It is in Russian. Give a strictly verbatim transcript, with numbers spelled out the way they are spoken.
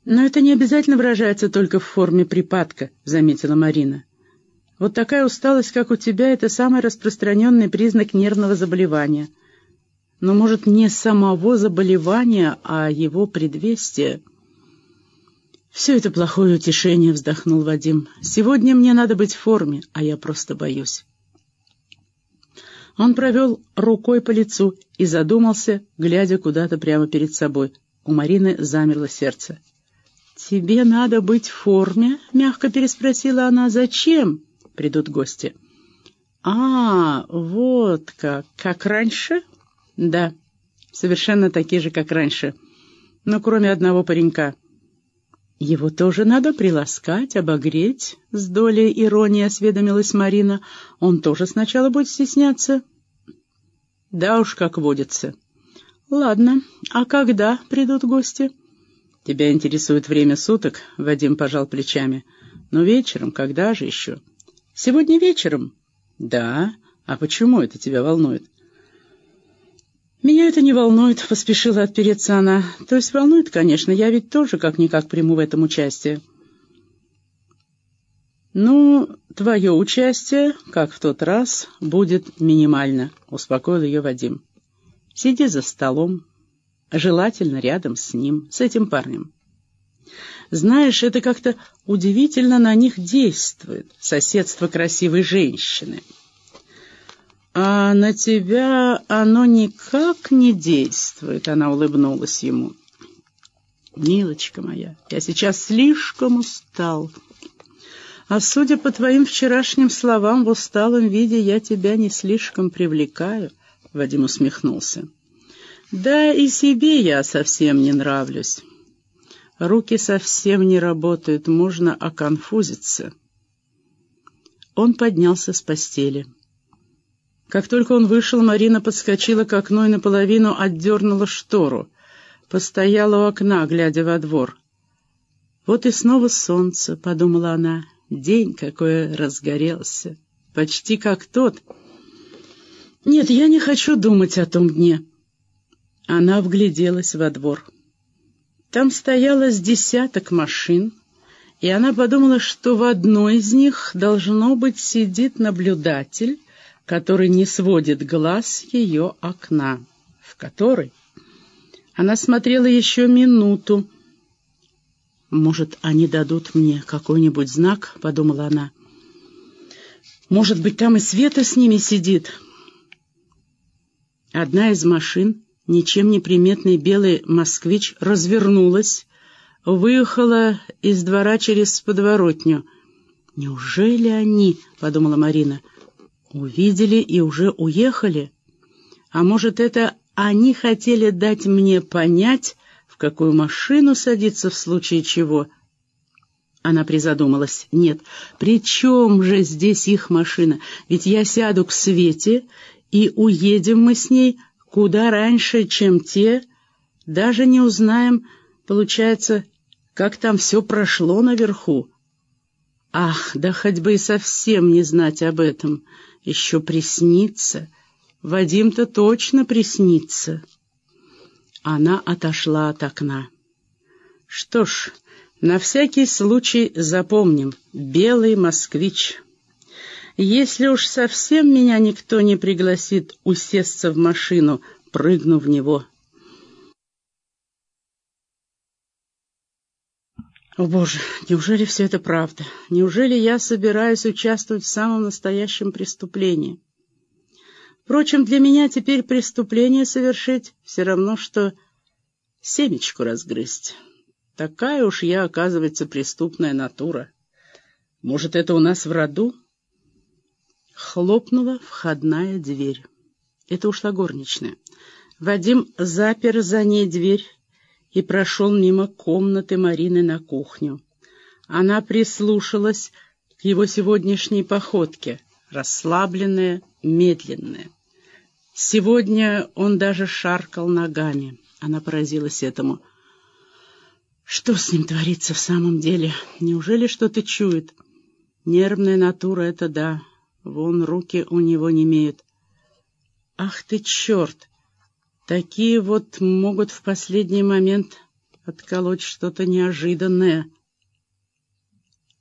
«Но это не обязательно выражается только в форме припадка», — заметила Марина. «Вот такая усталость, как у тебя, — это самый распространенный признак нервного заболевания. Но, может, не самого заболевания, а его предвестия». «Все это плохое утешение», — вздохнул Вадим. «Сегодня мне надо быть в форме, а я просто боюсь». Он провел рукой по лицу и задумался, глядя куда-то прямо перед собой. У Марины замерло сердце. «Тебе надо быть в форме?» — мягко переспросила она. «Зачем?» «Придут гости». «А, вот как. Как раньше?» «Да, совершенно такие же, как раньше. Но кроме одного паренька». «Его тоже надо приласкать, обогреть?» — с долей иронии осведомилась Марина. «Он тоже сначала будет стесняться?» «Да уж, как водится». «Ладно, а когда придут гости?» «Тебя интересует время суток?» — Вадим пожал плечами. «Но вечером, когда же еще?» «Сегодня вечером?» «Да. А почему это тебя волнует?» «Меня это не волнует», — поспешила отпереться она. «То есть волнует, конечно, я ведь тоже как-никак приму в этом участие». «Ну, твое участие, как в тот раз, будет минимально», — успокоил ее Вадим. «Сиди за столом, желательно рядом с ним, с этим парнем. Знаешь, это как-то удивительно на них действует, соседство красивой женщины. А на тебя оно никак не действует», — она улыбнулась ему. «Милочка моя, я сейчас слишком устал. А судя по твоим вчерашним словам, в усталом виде я тебя не слишком привлекаю», — Вадим усмехнулся. «Да и себе я совсем не нравлюсь. Руки совсем не работают, можно оконфузиться». Он поднялся с постели. Как только он вышел, Марина подскочила к окну и наполовину отдернула штору. Постояла у окна, глядя во двор. «Вот и снова солнце», — подумала она. «День какой разгорелся, почти как тот. Нет, я не хочу думать о том дне». Она вгляделась во двор. Там стояло с десяток машин, и она подумала, что в одной из них, должно быть, сидит наблюдатель, который не сводит глаз с ее окна, в который она смотрела еще минуту. «Может, они дадут мне какой-нибудь знак?» — подумала она. «Может быть, там и Света с ними сидит?» Одна из машин, ничем не приметный белый москвич, развернулась, выехала из двора через подворотню. «Неужели они, — подумала Марина, — увидели и уже уехали? А может, это они хотели дать мне понять, в какую машину садиться в случае чего?» Она призадумалась. «Нет, при чем же здесь их машина? Ведь я сяду к Свете, и уедем мы с ней куда раньше, чем те. Даже не узнаем, получается, как там все прошло наверху. Ах, да хоть бы и совсем не знать об этом. Еще приснится. Вадим-то точно приснится». Она отошла от окна. «Что ж, на всякий случай запомним. Белый москвич. Если уж совсем меня никто не пригласит усесться в машину, прыгну в него». О, Боже, неужели все это правда? Неужели я собираюсь участвовать в самом настоящем преступлении? Впрочем, для меня теперь преступление совершить все равно, что семечку разгрызть. Такая уж я, оказывается, преступная натура. Может, это у нас в роду? Хлопнула входная дверь. Это ушла горничная. Вадим запер за ней дверь и прошел мимо комнаты Марины на кухню. Она прислушалась к его сегодняшней походке, расслабленная, медленная. Сегодня он даже шаркал ногами. Она поразилась этому. Что с ним творится в самом деле? Неужели что-то чует? Нервная натура — это да. Вон руки у него немеют. Ах ты черт! Такие вот могут в последний момент отколоть что-то неожиданное.